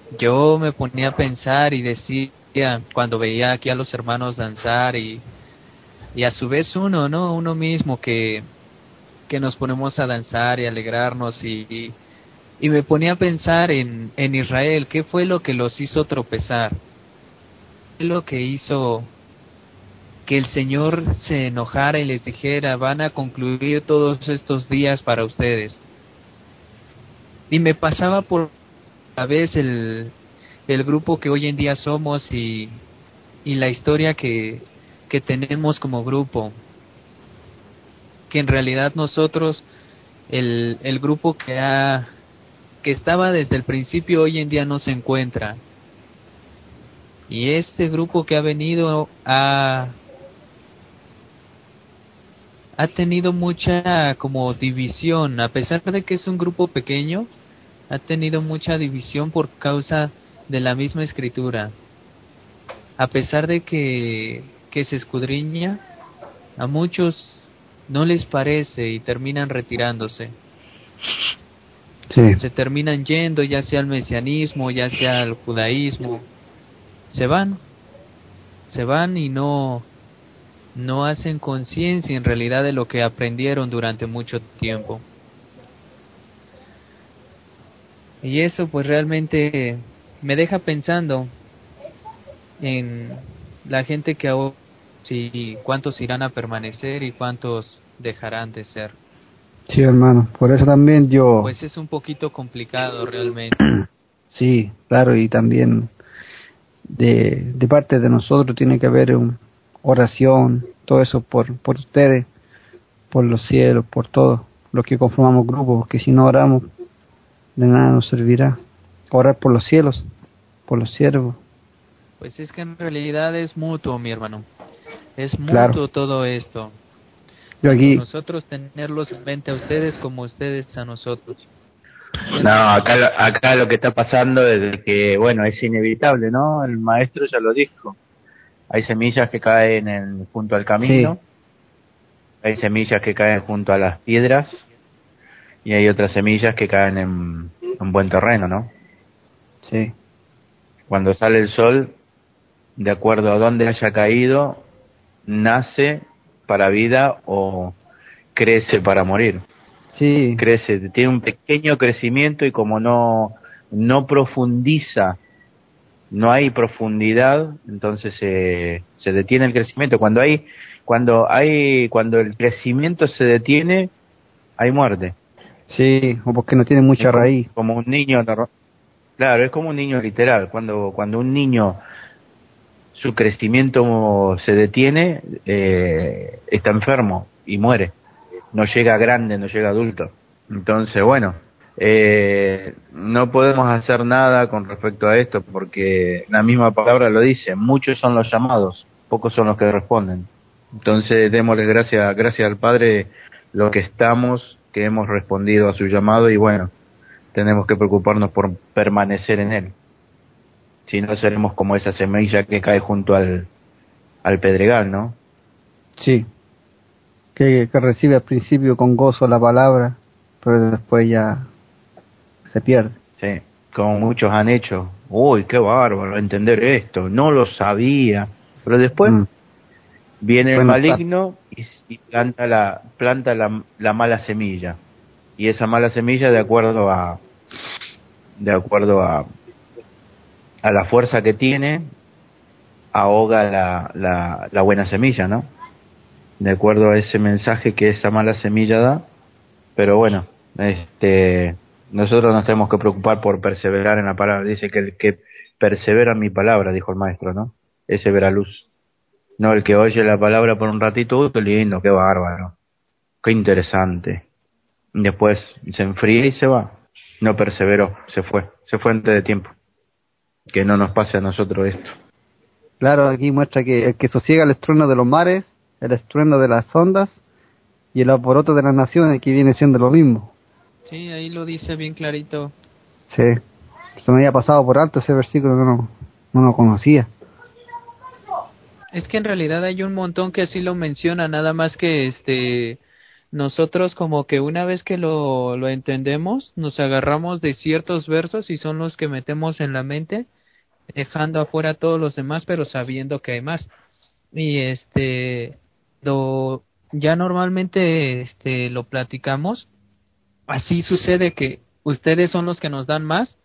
yo me ponía a pensar y decía, cuando veía aquí a los hermanos danzar y a su vez uno, ¿no? Uno mismo que nos ponemos a danzar y alegrarnos y me ponía a pensar en Israel, ¿qué fue lo que los hizo tropezar? ¿Qué es lo que hizo que el Señor se enojara y les dijera, van a concluir todos estos días para ustedes? Y me pasaba por la vez el grupo que hoy en día somos y la historia que tenemos como grupo, que en realidad nosotros, el grupo que estaba desde el principio hoy en día no se encuentra. Y este grupo que ha venido ha tenido mucha como división, a pesar de que es un grupo pequeño, ha tenido mucha división por causa de la misma escritura. A pesar de que se escudriña, a muchos no les parece y terminan retirándose. Sí, Se terminan yendo, ya sea al mesianismo, ya sea al judaísmo. Se van, se van y no hacen conciencia en realidad de lo que aprendieron durante mucho tiempo. Y eso pues realmente me deja pensando en la gente que ahora, sí, cuántos irán a permanecer y cuántos dejarán de ser. sí, hermano. Por eso también yo, Pues es un poquito complicado realmente. sí, claro, y también de parte de nosotros tiene que haber oración, todo eso por ustedes, por los cielos, por todos los que conformamos grupos, porque si no oramos, de nada nos servirá. Orar por los cielos, por los siervos, Pues es que en realidad es mutuo, mi hermano. Es claro. mutuo todo esto. Yo Tanto aquí, nosotros tenerlos en mente a ustedes como ustedes a nosotros. No, acá lo que está pasando es que, bueno, es inevitable, ¿no? El maestro ya lo dijo. Hay semillas que caen junto al sí, camino, hay semillas que caen junto a las piedras y hay otras semillas que caen en buen terreno, ¿no? sí, Cuando sale el sol, de acuerdo a dónde haya caído, nace para vida o crece para morir. sí, Crece, tiene un pequeño crecimiento y como no profundiza, no hay profundidad, entonces se detiene el crecimiento. Cuando el crecimiento se detiene, hay muerte. sí, o porque no tiene Es mucha como, raíz. como un niño, claro, es como un niño literal. Cuando un niño su crecimiento se detiene, está enfermo y muere. No llega grande, no llega adulto. Entonces, bueno, no podemos hacer nada con respecto a esto porque la misma palabra lo dice, muchos son los llamados, pocos son los que responden. Entonces, démosle gracias al Padre lo que estamos, que hemos respondido a su llamado y bueno, tenemos que preocuparnos por permanecer en él. Si no, seremos como esa semilla que cae junto al pedregal, ¿no? Sí, que recibe al principio con gozo la palabra, pero después ya se pierde. Sí, como muchos han hecho. Uy, qué bárbaro entender esto, no lo sabía. Pero después Mm. viene el Bueno, está, maligno y planta la mala semilla. Y esa mala semilla, de acuerdo a la fuerza que tiene, ahoga la buena semilla, ¿no? De acuerdo a ese mensaje que esa mala semilla da. Pero bueno, nosotros nos tenemos que preocupar por perseverar en la palabra. Dice que el que persevera en mi palabra, dijo el maestro, ¿no? Ese verá luz. No el que oye la palabra por un ratito, qué lindo, qué bárbaro, qué interesante. Después se enfría y se va. No perseveró, se fue antes de tiempo. Que no nos pase a nosotros esto. claro, aquí muestra que el que sosiega el estruendo de los mares, el estruendo de las ondas y el alboroto de las naciones, que viene siendo lo mismo. Sí, ahí lo dice bien clarito. Sí, se me había pasado por alto ese versículo, no lo conocía. Es que en realidad hay un montón que así lo menciona, nada más que nosotros como que una vez que lo entendemos, nos agarramos de ciertos versos y son los que metemos en la mente, dejando afuera todos los demás, pero sabiendo que hay más. Y lo ya normalmente lo platicamos. Así sucede que ustedes son los que nos dan más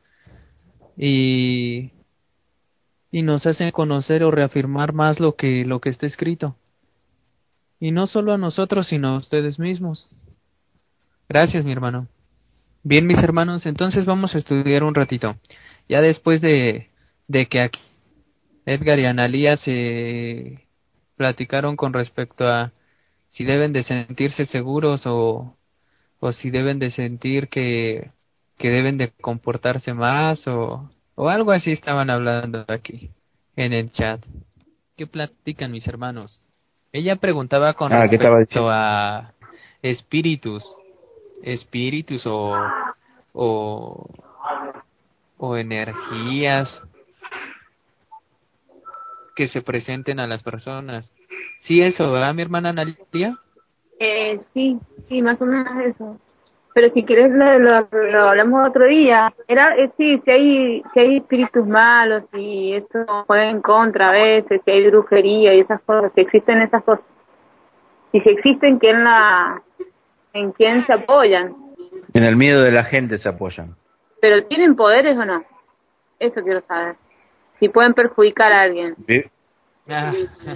y nos hacen conocer o reafirmar más lo que está escrito. Y no solo a nosotros, sino a ustedes mismos. Gracias, mi hermano. Bien, mis hermanos, entonces vamos a estudiar un ratito. Ya después de que aquí Edgar y Analía se platicaron con respecto a si deben de sentirse seguros o si deben de sentir que deben de comportarse más o algo así estaban hablando aquí en el chat. ¿Qué platican mis hermanos? Ella preguntaba con ¿Qué estaba respecto diciendo? a espíritus o, o energías que se presenten a las personas. Sí, eso, ¿verdad, mi hermana Analia? Sí, sí, más o menos eso. Pero si quieres lo hablamos otro día. Sí, si hay espíritus malos y esto juega en contra a veces, si hay brujería y esas cosas, si existen esas cosas. Y si existen, ¿en quién se apoyan? En el miedo de la gente se apoyan. ¿Pero tienen poderes o no? Eso quiero saber. Si pueden perjudicar a alguien. ¿Sí? Ah.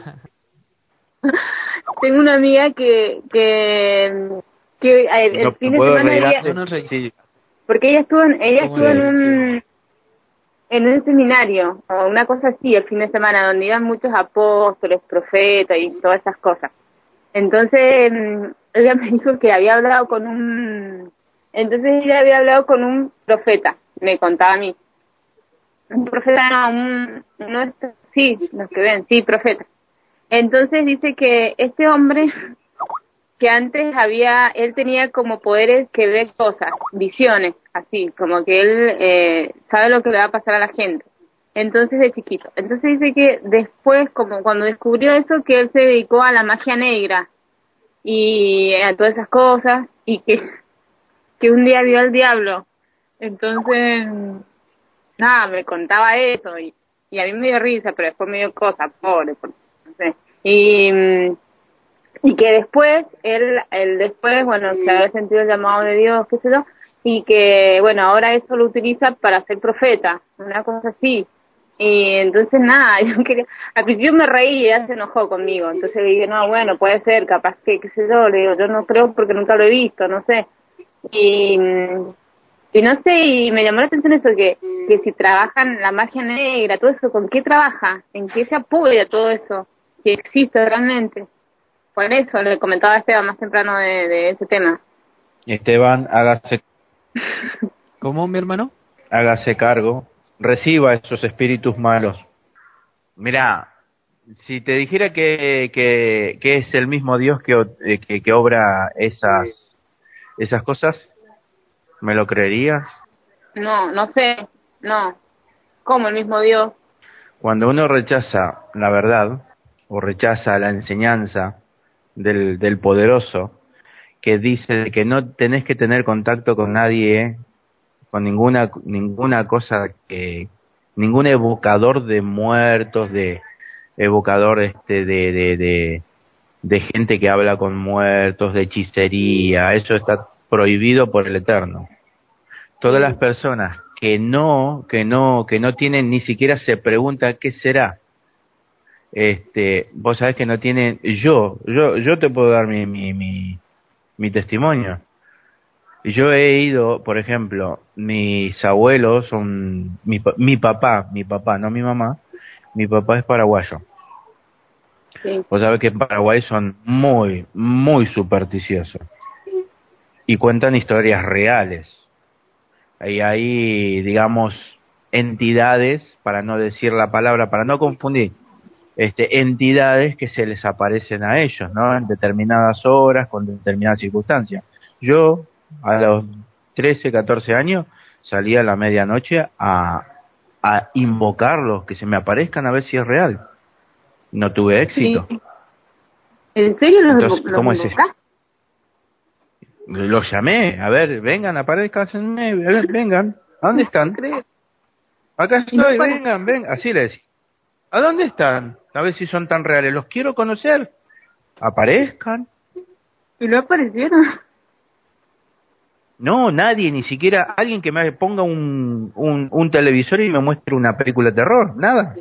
Tengo una amiga que el fin No de puedo semana reír ella, No nos reímos. sí. porque ella estuvo ¿Cómo en le dice? un seminario o una cosa así el fin de semana donde iban muchos apóstoles, profetas y todas esas cosas. Entonces ella me dijo que había hablado entonces ella había hablado con un profeta, me contaba a mí. Un profeta sí, los que ven, sí, profeta. Entonces dice que este hombre que antes él tenía como poderes que ve cosas, visiones, así, como que él sabe lo que le va a pasar a la gente. Entonces de chiquito. Entonces dice que después, como cuando descubrió eso, que él se dedicó a la magia negra y a todas esas cosas y que un día vio al diablo. Entonces, nada, me contaba eso y a mí me dio risa, pero después me dio cosa, pobre, porque, no sé. Y que después, él después, bueno, se había sentido el llamado de Dios, qué sé yo, y que, bueno, ahora eso lo utiliza para ser profeta, una cosa así. Y entonces, nada, yo quería, al principio me reí y ella se enojó conmigo, entonces le dije, no, bueno, puede ser, capaz que, qué sé yo, le digo, yo no creo porque nunca lo he visto, no sé. Y, y no sé, y me llamó la atención eso, que si trabajan la magia negra, todo eso, ¿con qué trabaja? ¿En qué se apoya todo eso? Si existe realmente. Por eso le comentaba a Esteban más temprano de ese tema. Esteban, ¿Cómo, mi hermano? hágase cargo, reciba esos espíritus malos. Mira, si te dijera que es el mismo Dios que obra esas cosas, ¿me lo creerías? No, no sé, no. ¿Cómo el mismo Dios? Cuando uno rechaza la verdad o rechaza la enseñanza del poderoso, que dice que no tenés que tener contacto con nadie, con ninguna cosa, ningún evocador de muertos, de evocador de gente que habla con muertos, de hechicería, eso está prohibido por el Eterno. Todas las personas que no tienen, ni siquiera se pregunta qué será. Vos sabés que no tienen, yo te puedo dar mi testimonio. Yo he ido, por ejemplo, mis abuelos son, mi papá, no mi mamá, mi papá es paraguayo. Sí. Vos sabés que en Paraguay son muy, muy supersticiosos y cuentan historias reales. Y hay, digamos, entidades, para no decir la palabra, para no confundir, entidades que se les aparecen a ellos, ¿no? En determinadas horas, con determinadas circunstancias. Yo, a los 13, 14 años, salí a la medianoche a invocarlos, que se me aparezcan a ver si es real. No tuve Sí. éxito. ¿En serio Entonces, los ¿cómo es eso? invocás? Los llamé, a ver, vengan, aparezcanme, vengan. ¿A dónde están? Acá estoy, vengan, vengan. Así le decía. ¿A dónde están? A ver si son tan reales. Los quiero conocer. Aparezcan. ¿Y no aparecieron? No, nadie, ni siquiera alguien que me ponga un televisor y me muestre una película de terror. Nada.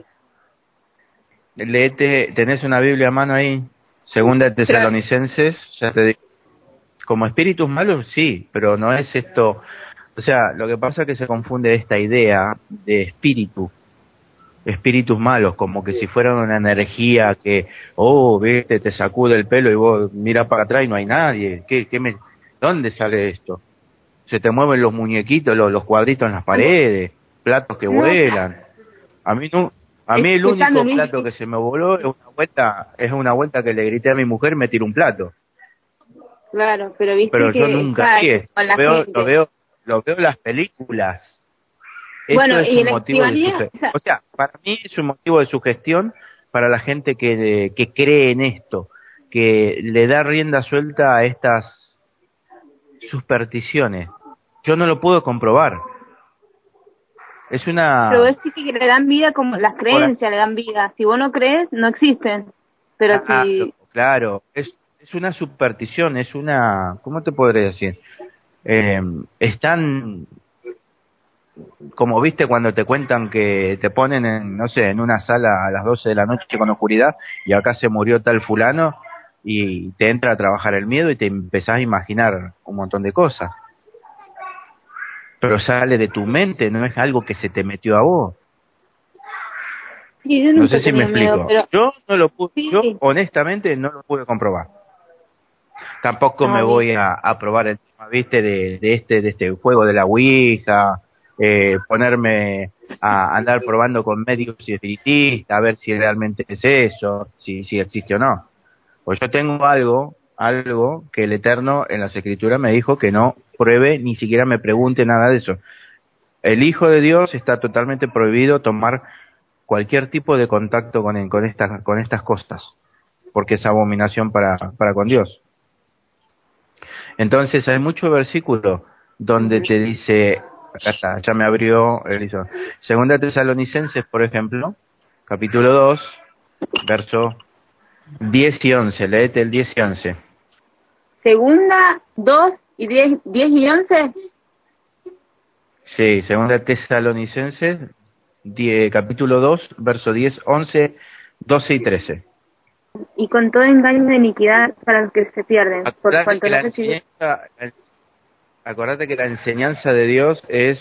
Léete, tenés una Biblia a mano ahí. Segunda de Tesalonicenses, ya te digo. Como espíritus malos, sí, pero no es esto. O sea, lo que pasa es que se confunde esta idea de espíritus malos, como que si fueran una energía que, viste, te sacude el pelo y vos mirás para atrás y no hay nadie. ¿Dónde sale esto? Se te mueven los muñequitos, los cuadritos en las paredes, platos que vuelan. A mí no. A mí el único plato que se me voló es una vuelta que le grité a mi mujer y me tiró un plato. Claro, pero viste pero que yo nunca vi esto. Lo veo en las películas. Bueno, esto es un motivo de sugestión. O sea, para mí es un motivo de sugestión para la gente que cree en esto, que le da rienda suelta a estas supersticiones. Yo no lo puedo comprobar. Es una... Pero es que le dan vida como las creencias le dan vida. Si vos no crees, no existen. Pero si... Claro, es una superstición, es una... ¿Cómo te podré decir? Están... Como viste cuando te cuentan que te ponen en, no sé, en una sala a las 12 de la noche con oscuridad y acá se murió tal fulano y te entra a trabajar el miedo y te empezás a imaginar un montón de cosas. Pero sale de tu mente, no es algo que se te metió a vos. Sí, no sé si me explico. Miedo, pero... Yo no lo pude, sí. Yo honestamente no lo pude comprobar. Tampoco me voy a probar el tema, viste, de este juego de la Ouija, ponerme a andar probando con médicos y espiritistas, a ver si realmente es eso, si existe o no. Pues yo tengo algo que el Eterno en las Escrituras me dijo que no pruebe, ni siquiera me pregunte nada de eso. El Hijo de Dios está totalmente prohibido tomar cualquier tipo de contacto con estas cosas, porque es abominación para con Dios. Entonces hay muchos versículos donde te dice, acá está, ya me abrió el hizo. Segunda Tesalonicenses, por ejemplo, capítulo 2, verso 10 y 11, léete el 10 y 11. Segunda, 2 y 10 y 11. Sí, segunda Tesalonicenses, capítulo 2, verso 10, 11, 12 y 13. Y con todo engaño de iniquidad para los que se pierden. Por cuanto no reciben... Acordate que la enseñanza de Dios es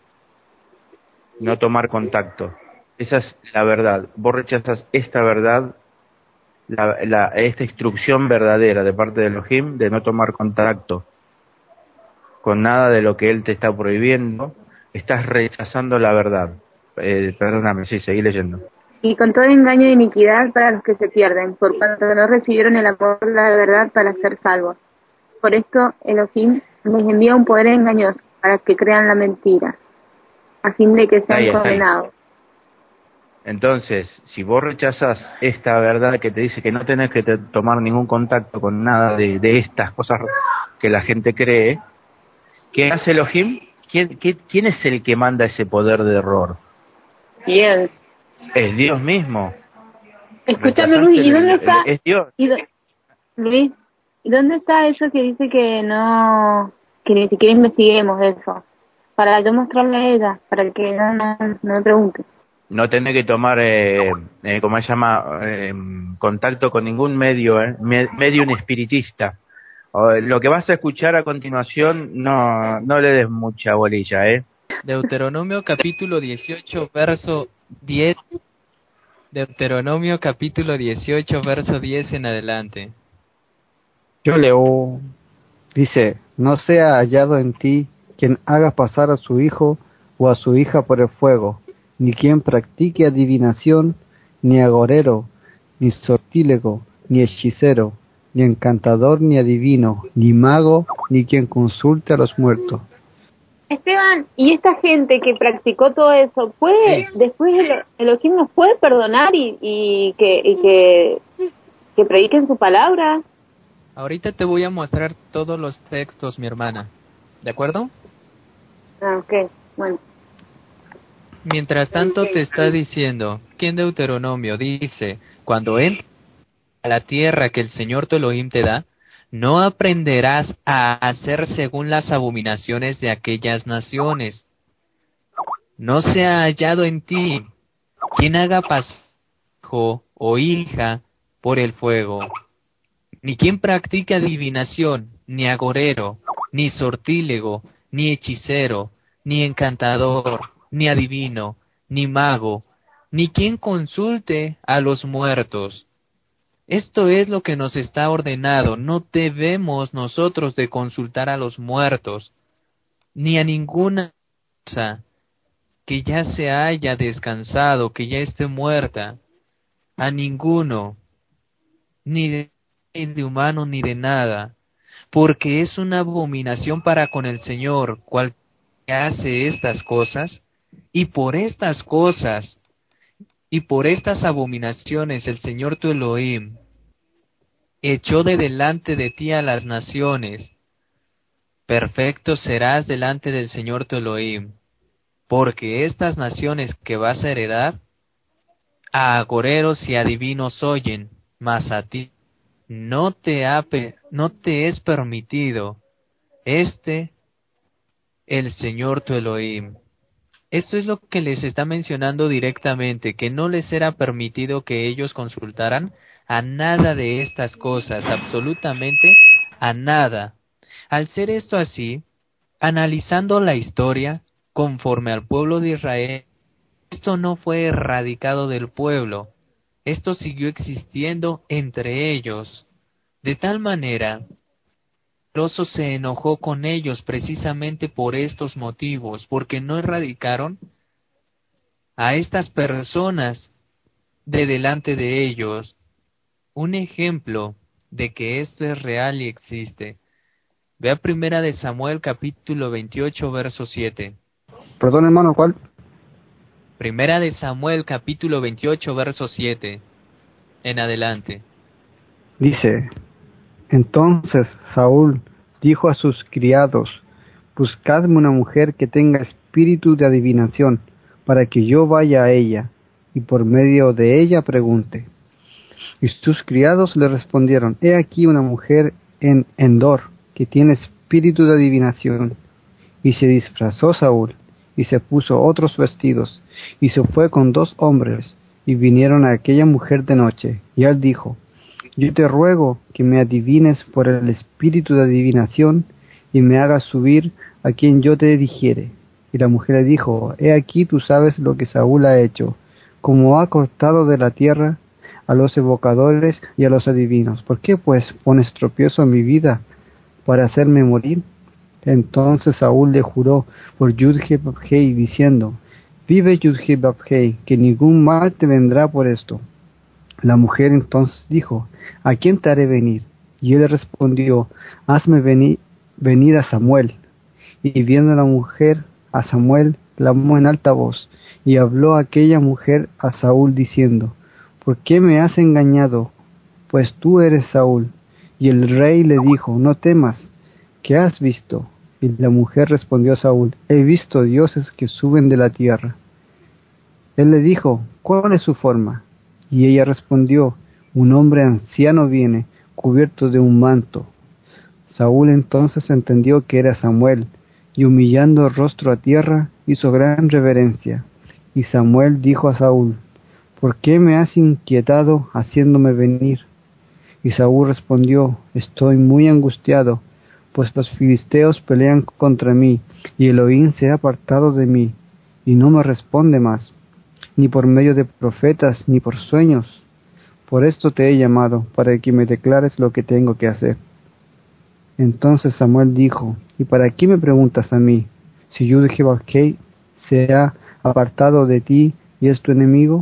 no tomar contacto. Esa es la verdad. Vos rechazas esta verdad, esta instrucción verdadera de parte de Elohim de no tomar contacto con nada de lo que Él te está prohibiendo. Estás rechazando la verdad. Perdóname, sí, seguí leyendo. Y con todo engaño de iniquidad para los que se pierden, por cuanto no recibieron el amor de la verdad para ser salvos. Por esto Elohim les envía un poder engañoso para que crean la mentira, a fin de que sean condenados. Entonces, si vos rechazas esta verdad que te dice que no tenés que tomar ningún contacto con nada de estas cosas que la gente cree, ¿qué hace Elohim? ¿Quién es el que manda ese poder de error? Bien. Es Dios mismo. Escúchame, Luis, ¿y dónde está? Es Dios. Luis, ¿y dónde está eso que dice que ni siquiera investiguemos eso? Para yo mostrarle a ella, para que no me pregunte. No tenés que tomar, ¿cómo se llama? Contacto con ningún medio espiritista. Lo que vas a escuchar a continuación, no le des mucha bolilla, Deuteronomio capítulo 18, verso 10. Deuteronomio capítulo 18, verso 10 en adelante. Yo leo, dice, no sea hallado en ti quien haga pasar a su hijo o a su hija por el fuego, ni quien practique adivinación, ni agorero, ni sortílego, ni hechicero, ni encantador, ni adivino, ni mago, ni quien consulte a los muertos. Esteban, ¿y esta gente que practicó todo eso, puede, después Elohim nos puede perdonar y que prediquen su palabra? Ahorita te voy a mostrar todos los textos, mi hermana. ¿De acuerdo? Ah, ok, bueno. Mientras tanto te está diciendo, que en Deuteronomio dice, cuando entres a la tierra que el Señor tu Elohim te da, no aprenderás a hacer según las abominaciones de aquellas naciones. No se ha hallado en ti quien haga hijo o hija por el fuego, ni quien practique adivinación, ni agorero, ni sortílego, ni hechicero, ni encantador, ni adivino, ni mago, ni quien consulte a los muertos. Esto es lo que nos está ordenado. No debemos nosotros de consultar a los muertos, ni a ninguna cosa que ya se haya descansado, que ya esté muerta, a ninguno, ni de humano ni de nada, porque es una abominación para con el Señor cual que hace estas cosas, y por estas cosas, y por estas abominaciones el Señor tu Elohim echó de delante de ti a las naciones. Perfecto serás delante del Señor tu Elohim, porque estas naciones que vas a heredar, a agoreros y adivinos oyen, mas a ti no te es permitido, el Señor tu Elohim. Esto es lo que les está mencionando directamente, que no les era permitido que ellos consultaran a nada de estas cosas, absolutamente a nada. Al ser esto así, analizando la historia, conforme al pueblo de Israel, esto no fue erradicado del pueblo, esto siguió existiendo entre ellos, de tal manera el oso se enojó con ellos precisamente por estos motivos, porque no erradicaron a estas personas de delante de ellos. Un ejemplo de que esto es real y existe. Vea Primera de Samuel capítulo 28 verso 7. Perdón, hermano, ¿cuál? Primera de Samuel capítulo 28 verso 7. En adelante. Dice: Entonces Saúl dijo a sus criados: Buscadme una mujer que tenga espíritu de adivinación, para que yo vaya a ella, y por medio de ella pregunte. Y sus criados le respondieron: He aquí una mujer en Endor, que tiene espíritu de adivinación. Y se disfrazó Saúl, y se puso otros vestidos, y se fue con 2 hombres, y vinieron a aquella mujer de noche. Y él dijo: Yo te ruego que me adivines por el espíritu de adivinación, y me hagas subir a quien yo te dijere. Y la mujer le dijo: He aquí tú sabes lo que Saúl ha hecho, como ha cortado de la tierra a los evocadores y a los adivinos. ¿Por qué pues pones tropiezo a mi vida para hacerme morir? Entonces Saúl le juró por Yud-Heh-Vah-Hei, diciendo: Vive Yud-Heh-Vah-Hei, que ningún mal te vendrá por esto. La mujer entonces dijo: ¿A quién te haré venir? Y él respondió: Hazme venir a Samuel. Y viendo la mujer a Samuel, clamó en alta voz, y habló aquella mujer a Saúl diciendo: ¿Por qué me has engañado? Pues tú eres Saúl. Y el rey le dijo: No temas. ¿Qué has visto? Y la mujer respondió a Saúl: He visto dioses que suben de la tierra. Él le dijo: ¿Cuál es su forma? Y ella respondió: Un hombre anciano viene, cubierto de un manto. Saúl entonces entendió que era Samuel, y humillando el rostro a tierra, hizo gran reverencia. Y Samuel dijo a Saúl: ¿Por qué me has inquietado haciéndome venir? Y Saúl respondió: Estoy muy angustiado, pues los filisteos pelean contra mí, y Elohim se ha apartado de mí, y no me responde más, ni por medio de profetas, ni por sueños. Por esto te he llamado, para que me declares lo que tengo que hacer. Entonces Samuel dijo: ¿Y para qué me preguntas a mí? Si Yud-Heh-Vah-Hei se ha apartado de ti y es tu enemigo.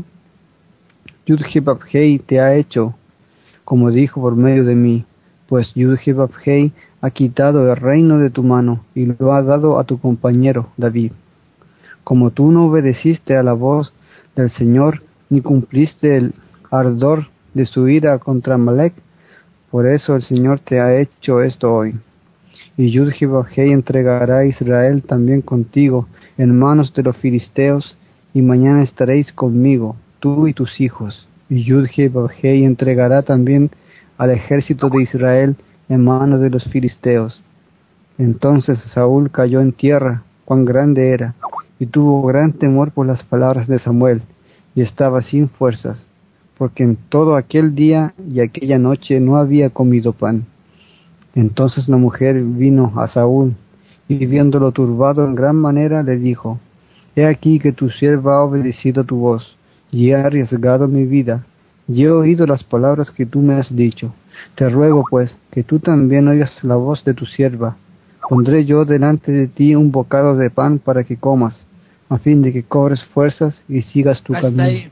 Yud-Heh-Vah-Hei te ha hecho, como dijo por medio de mí, pues Yud-Heh-Vah-Hei ha quitado el reino de tu mano y lo ha dado a tu compañero David. Como tú no obedeciste a la voz del Señor, ni cumpliste el ardor de su ira contra Amalek, Por eso el Señor te ha hecho esto hoy. Y Yud-Heh-Vah-Heh entregará a Israel también contigo en manos de los filisteos, y mañana estaréis conmigo, tú y tus hijos. Y Yud-Heh-Vah-Heh entregará también al ejército de Israel en manos de los filisteos. Entonces Saúl cayó en tierra, cuán grande era, y tuvo gran temor por las palabras de Samuel, y estaba sin fuerzas, porque en todo aquel día y aquella noche no había comido pan. Entonces la mujer vino a Saúl, y viéndolo turbado en gran manera, le dijo: He aquí que tu sierva ha obedecido tu voz, y he arriesgado mi vida, y he oído las palabras que tú me has dicho. Te ruego, pues, que tú también oigas la voz de tu sierva. Pondré yo delante de ti un bocado de pan para que comas, a fin de que cobres fuerzas y sigas tu Hasta camino. ahí.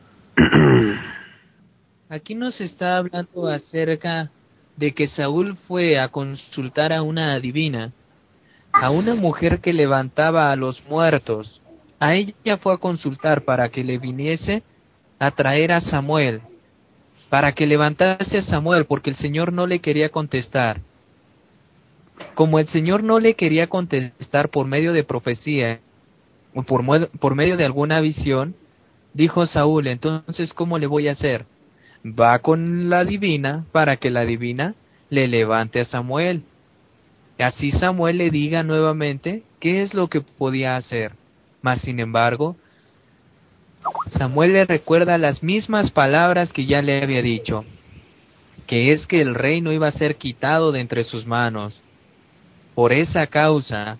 Aquí nos está hablando acerca de que Saúl fue a consultar a una adivina, a una mujer que levantaba a los muertos. A ella fue a consultar para que le viniese a traer a Samuel, para que levantase a Samuel, porque el Señor no le quería contestar. Como el Señor no le quería contestar por medio de profecía, o por medio de alguna visión, dijo Saúl: entonces, ¿cómo le voy a hacer? Va con la divina para que la divina le levante a Samuel. Así Samuel le diga nuevamente qué es lo que podía hacer. Mas sin embargo, Samuel le recuerda las mismas palabras que ya le había dicho, que es que el reino iba a ser quitado de entre sus manos. Por esa causa,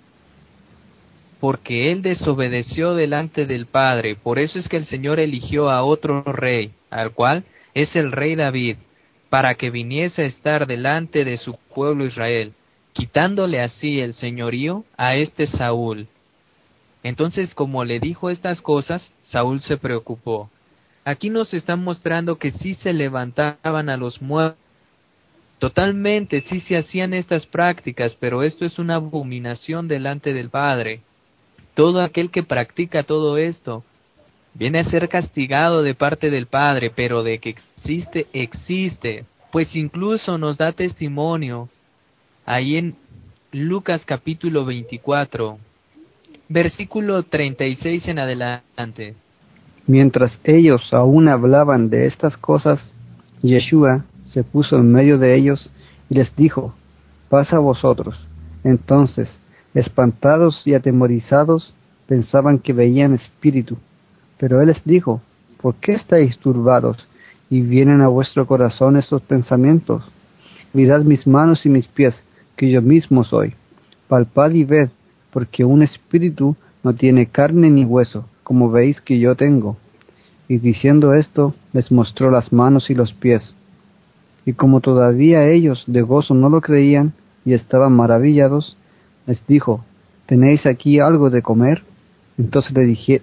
porque él desobedeció delante del Padre, por eso es que el Señor eligió a otro rey, al cual es el rey David, para que viniese a estar delante de su pueblo Israel, quitándole así el señorío a este Saúl. Entonces, como le dijo estas cosas, Saúl se preocupó. Aquí nos están mostrando que sí se levantaban a los muertos. Totalmente, sí se hacían estas prácticas, pero esto es una abominación delante del Padre. Todo aquel que practica todo esto viene a ser castigado de parte del Padre, pero de que existe, existe. Pues incluso nos da testimonio ahí en Lucas capítulo 24, versículo 36 en adelante. Mientras ellos aún hablaban de estas cosas, Yeshua se puso en medio de ellos y les dijo: Paz a vosotros. Entonces, espantados y atemorizados, pensaban que veían espíritu. Pero él les dijo: ¿Por qué estáis turbados y vienen a vuestro corazón estos pensamientos? Mirad mis manos y mis pies, que yo mismo soy. Palpad y ved, porque un espíritu no tiene carne ni hueso, como veis que yo tengo. Y diciendo esto, les mostró las manos y los pies. Y como todavía ellos de gozo no lo creían y estaban maravillados, les dijo: ¿Tenéis aquí algo de comer? Entonces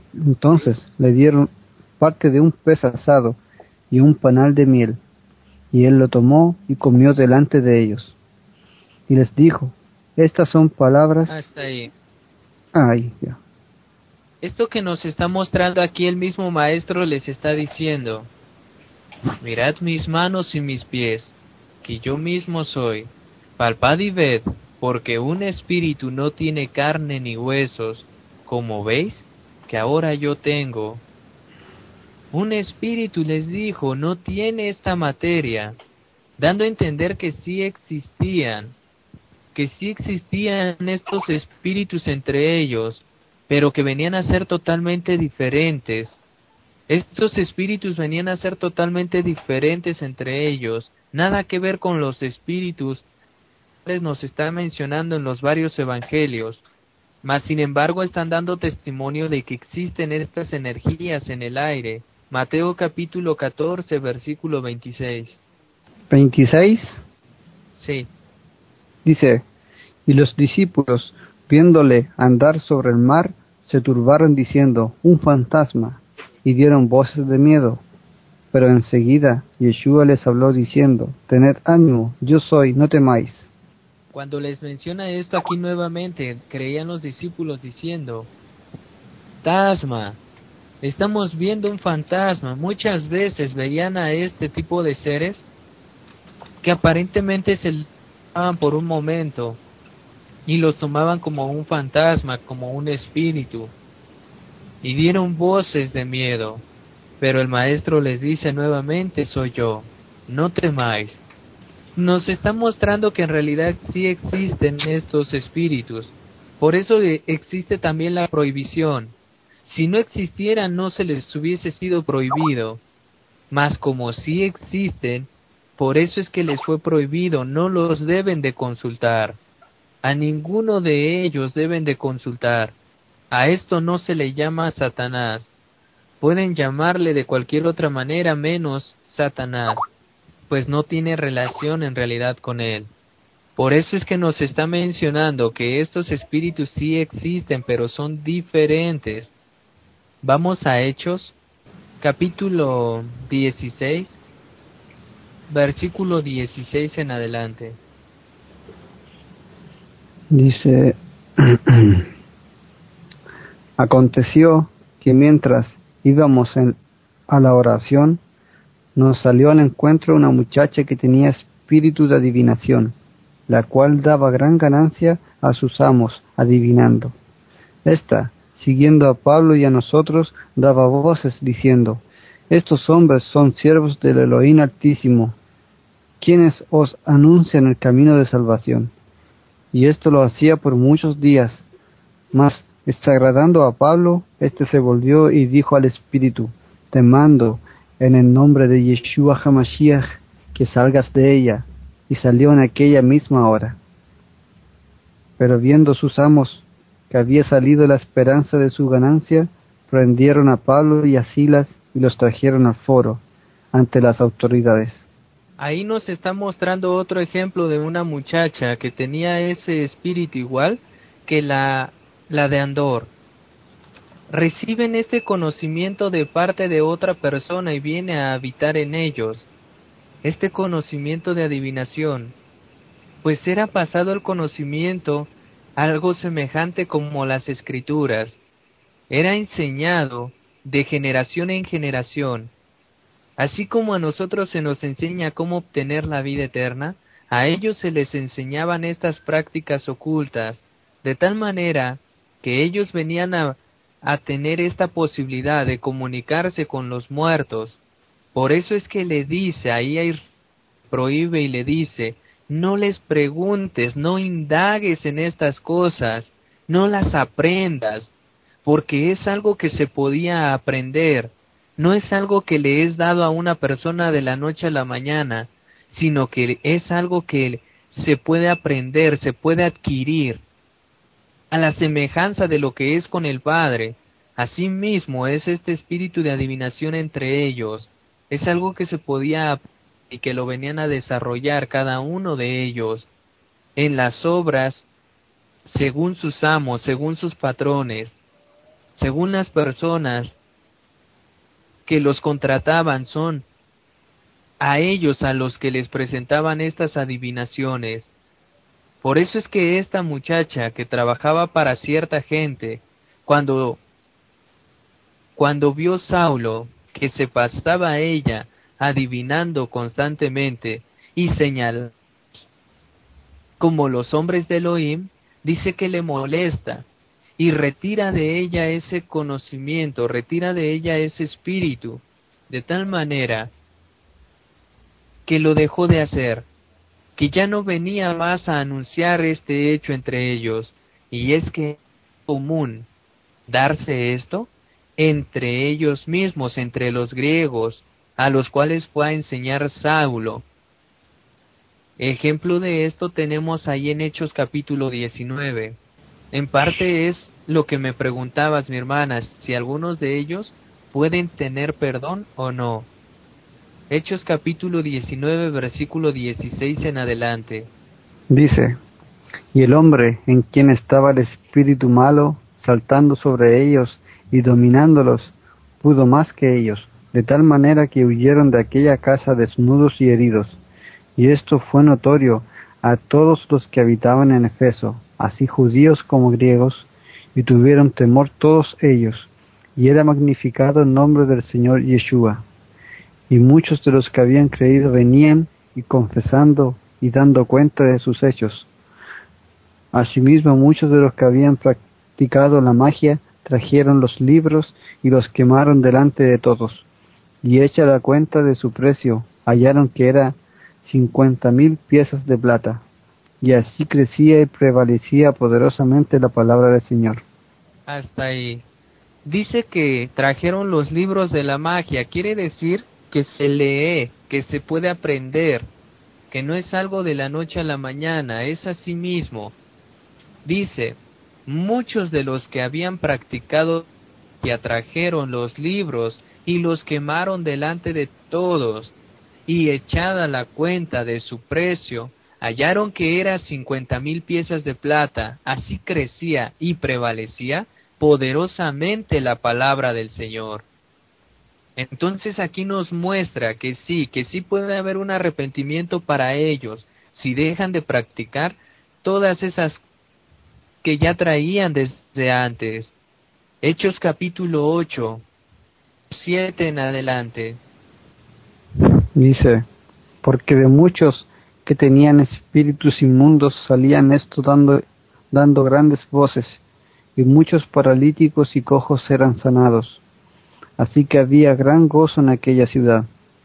le dieron parte de un pez asado y un panal de miel, y él lo tomó y comió delante de ellos. Y les dijo: Estas son palabras... Hasta ahí. Ya. Esto que nos está mostrando aquí el mismo maestro les está diciendo: mirad mis manos y mis pies, que yo mismo soy. Palpad y ved, porque un espíritu no tiene carne ni huesos, como veis que ahora yo tengo. Un espíritu, les dijo, no tiene esta materia, dando a entender que sí existían estos espíritus entre ellos, pero que venían a ser totalmente diferentes. Estos espíritus venían a ser totalmente diferentes entre ellos, nada que ver con los espíritus que nos está mencionando en los varios evangelios, mas sin embargo están dando testimonio de que existen estas energías en el aire. Mateo capítulo 14, versículo 26. 26 Sí. dice: Y los discípulos, viéndole andar sobre el mar, se turbaron diciendo: Un fantasma, y dieron voces de miedo. Pero enseguida Yeshua les habló diciendo: Tened ánimo, yo soy, no temáis. Cuando les menciona esto aquí nuevamente, creían los discípulos diciendo: fantasma, estamos viendo un fantasma. Muchas veces veían a este tipo de seres que aparentemente se tomaban por un momento y los tomaban como un fantasma, como un espíritu, y dieron voces de miedo. Pero el maestro les dice nuevamente: soy yo, no temáis. Nos está mostrando que en realidad sí existen estos espíritus. Por eso existe también la prohibición. Si no existieran, no se les hubiese sido prohibido. Mas como sí existen, por eso es que les fue prohibido, no los deben de consultar. A ninguno de ellos deben de consultar. A esto no se le llama Satanás. Pueden llamarle de cualquier otra manera menos Satanás, pues no tiene relación en realidad con él. Por eso es que nos está mencionando que estos espíritus sí existen, pero son diferentes. Vamos a Hechos, capítulo 16, versículo 16 en adelante. Dice, aconteció que mientras íbamos a la oración, nos salió al encuentro una muchacha que tenía espíritu de adivinación, la cual daba gran ganancia a sus amos adivinando. Esta, siguiendo a Pablo y a nosotros, daba voces diciendo: estos hombres son siervos del Elohim Altísimo, quienes os anuncian el camino de salvación. Y esto lo hacía por muchos días. Mas, desagradando a Pablo, éste se volvió y dijo al espíritu: te mando, en el nombre de Yeshua HaMashiach, que salgas de ella. Y salió en aquella misma hora. Pero viendo sus amos que había salido la esperanza de su ganancia, prendieron a Pablo y a Silas y los trajeron al foro, ante las autoridades. Ahí nos está mostrando otro ejemplo de una muchacha que tenía ese espíritu igual que la de Andor. Reciben este conocimiento de parte de otra persona y viene a habitar en ellos. Este conocimiento de adivinación, pues era pasado el conocimiento, algo semejante como las escrituras. Era enseñado de generación en generación. Así como a nosotros se nos enseña cómo obtener la vida eterna, a ellos se les enseñaban estas prácticas ocultas, de tal manera que ellos venían a tener esta posibilidad de comunicarse con los muertos. Por eso es que le dice, ahí prohíbe y le dice: no les preguntes, no indagues en estas cosas, no las aprendas, porque es algo que se podía aprender. No es algo que le es dado a una persona de la noche a la mañana, sino que es algo que se puede aprender, se puede adquirir, a la semejanza de lo que es con el Padre. Asimismo es este espíritu de adivinación entre ellos. Es algo que se podía y que lo venían a desarrollar cada uno de ellos en las obras, según sus amos, según sus patrones, según las personas que los contrataban. Son a ellos a los que les presentaban estas adivinaciones. Por eso es que esta muchacha que trabajaba para cierta gente, cuando vio Saulo que se pasaba a ella adivinando constantemente y señalando como los hombres de Elohim, dice que le molesta y retira de ella ese conocimiento, retira de ella ese espíritu, de tal manera que lo dejó de hacer, que ya no venía más a anunciar este hecho entre ellos. Y es que es común darse esto entre ellos mismos, entre los griegos, a los cuales fue a enseñar Saulo. Ejemplo de esto tenemos ahí en Hechos capítulo 19. En parte es lo que me preguntabas, mi hermana, si algunos de ellos pueden tener perdón o no. Hechos capítulo 19, versículo 16 en adelante. Dice: y el hombre en quien estaba el espíritu malo, saltando sobre ellos y dominándolos, pudo más que ellos, de tal manera que huyeron de aquella casa desnudos y heridos. Y esto fue notorio a todos los que habitaban en Efeso, así judíos como griegos, y tuvieron temor todos ellos, y era magnificado el nombre del Señor Yeshua. Y muchos de los que habían creído venían y confesando y dando cuenta de sus hechos. Asimismo, muchos de los que habían practicado la magia trajeron los libros y los quemaron delante de todos. Y hecha la cuenta de su precio, hallaron que era 50,000 piezas de plata. Y así crecía y prevalecía poderosamente la palabra del Señor. Hasta ahí. Dice que trajeron los libros de la magia. Quiere decir que se lee, que se puede aprender, que no es algo de la noche a la mañana, es así mismo. Dice, muchos de los que habían practicado que atrajeron los libros y los quemaron delante de todos, y echada la cuenta de su precio, hallaron que era 50,000 piezas de plata. Así crecía y prevalecía poderosamente la palabra del Señor. Entonces aquí nos muestra que sí puede haber un arrepentimiento para ellos, si dejan de practicar todas esas que ya traían desde antes. Hechos capítulo 8, 7 en adelante. Dice, porque de muchos que tenían espíritus inmundos salían esto dando grandes voces, y muchos paralíticos y cojos eran sanados. Así que había gran gozo en aquella ciudad.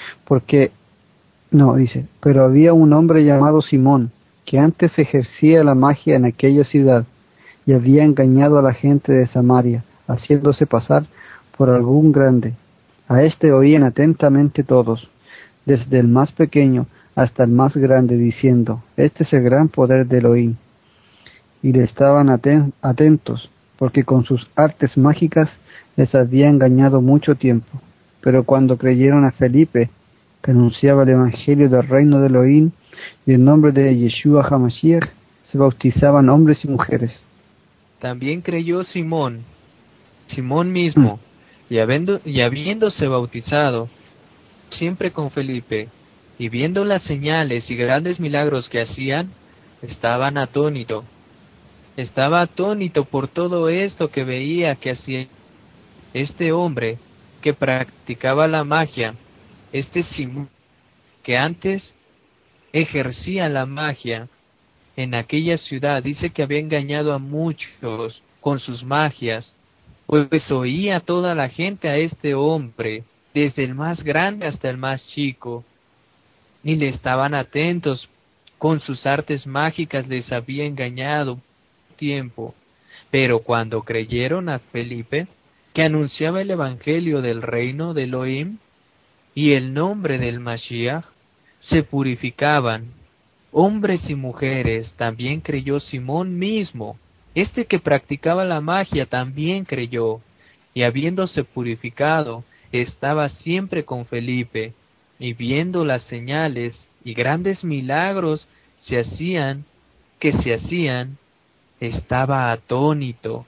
Pero había un hombre llamado Simón, que antes ejercía la magia en aquella ciudad, y había engañado a la gente de Samaria, haciéndose pasar por algún grande. A este oían atentamente todos, desde el más pequeño hasta el más grande, diciendo, este es el gran poder de Elohim. Y le estaban atentos, porque con sus artes mágicas les había engañado mucho tiempo. Pero cuando creyeron a Felipe, que anunciaba el evangelio del reino de Elohim, y el nombre de Yeshua HaMashiach, se bautizaban hombres y mujeres. También creyó Simón mismo, y habiéndose bautizado, siempre con Felipe, y viendo las señales y grandes milagros que hacían, estaba atónito por todo esto que veía que hacía este hombre que practicaba la magia, este Simón, que antes ejercía la magia en aquella ciudad. Dice que había engañado a muchos con sus magias, pues oía toda la gente a este hombre, desde el más grande hasta el más chico, y le estaban atentos. Con sus artes mágicas les había engañado tiempo. Pero cuando creyeron a Felipe, que anunciaba el evangelio del reino de Elohim y el nombre del Mashiach, se purificaban, hombres y mujeres. También creyó Simón mismo. Este que practicaba la magia también creyó, y habiéndose purificado, estaba siempre con Felipe, y viendo las señales y grandes milagros se hacían, estaba atónito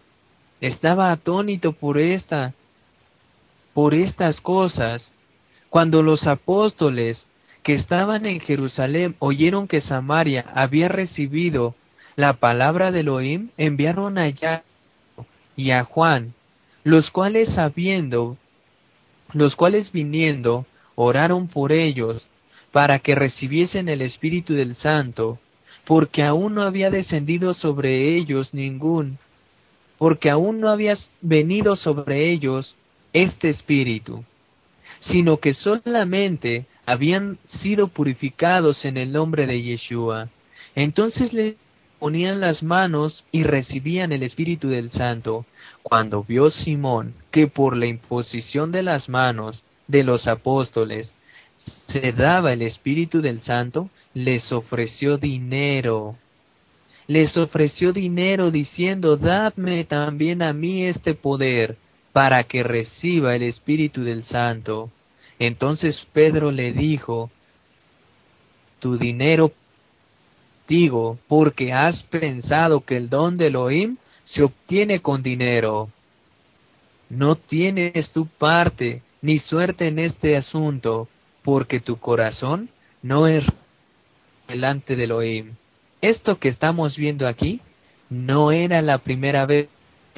por estas cosas. Cuando los apóstoles que estaban en Jerusalén oyeron que Samaria había recibido la palabra de Elohim, enviaron a Jacobo y a Juan, los cuales viniendo oraron por ellos para que recibiesen el Espíritu del Santo, porque aún no había descendido sobre ellos porque aún no había venido sobre ellos este Espíritu, sino que solamente habían sido purificados en el nombre de Yeshua. Entonces le ponían las manos y recibían el Espíritu del Santo. Cuando vio Simón que por la imposición de las manos de los apóstoles se daba el Espíritu del Santo, les ofreció dinero diciendo, dadme también a mí este poder, para que reciba el Espíritu del Santo. Entonces Pedro le dijo, tu dinero digo, porque has pensado que el don de Elohim se obtiene con dinero. No tienes tu parte ni suerte en este asunto, porque tu corazón no es delante de Elohim. Esto que estamos viendo aquí no era la primera vez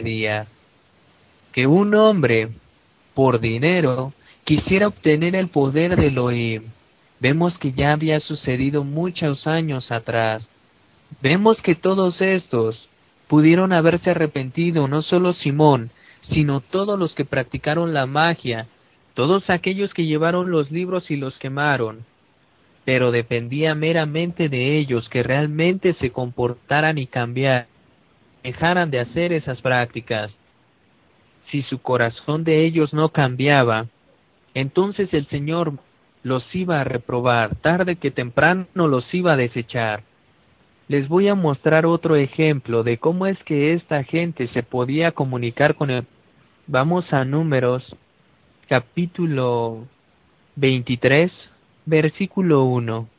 que un hombre, por dinero, quisiera obtener el poder de Elohim. vemos que ya había sucedido muchos años atrás. Vemos que todos estos pudieron haberse arrepentido, no solo Simón, sino todos los que practicaron la magia, todos aquellos que llevaron los libros y los quemaron, pero dependía meramente de ellos que realmente se comportaran y cambiaran, dejaran de hacer esas prácticas. Si su corazón de ellos no cambiaba, entonces el Señor los iba a reprobar, tarde que temprano los iba a desechar. Les voy a mostrar otro ejemplo de cómo es que esta gente se podía comunicar con él. Vamos a Números, capítulo 23, versículo 1.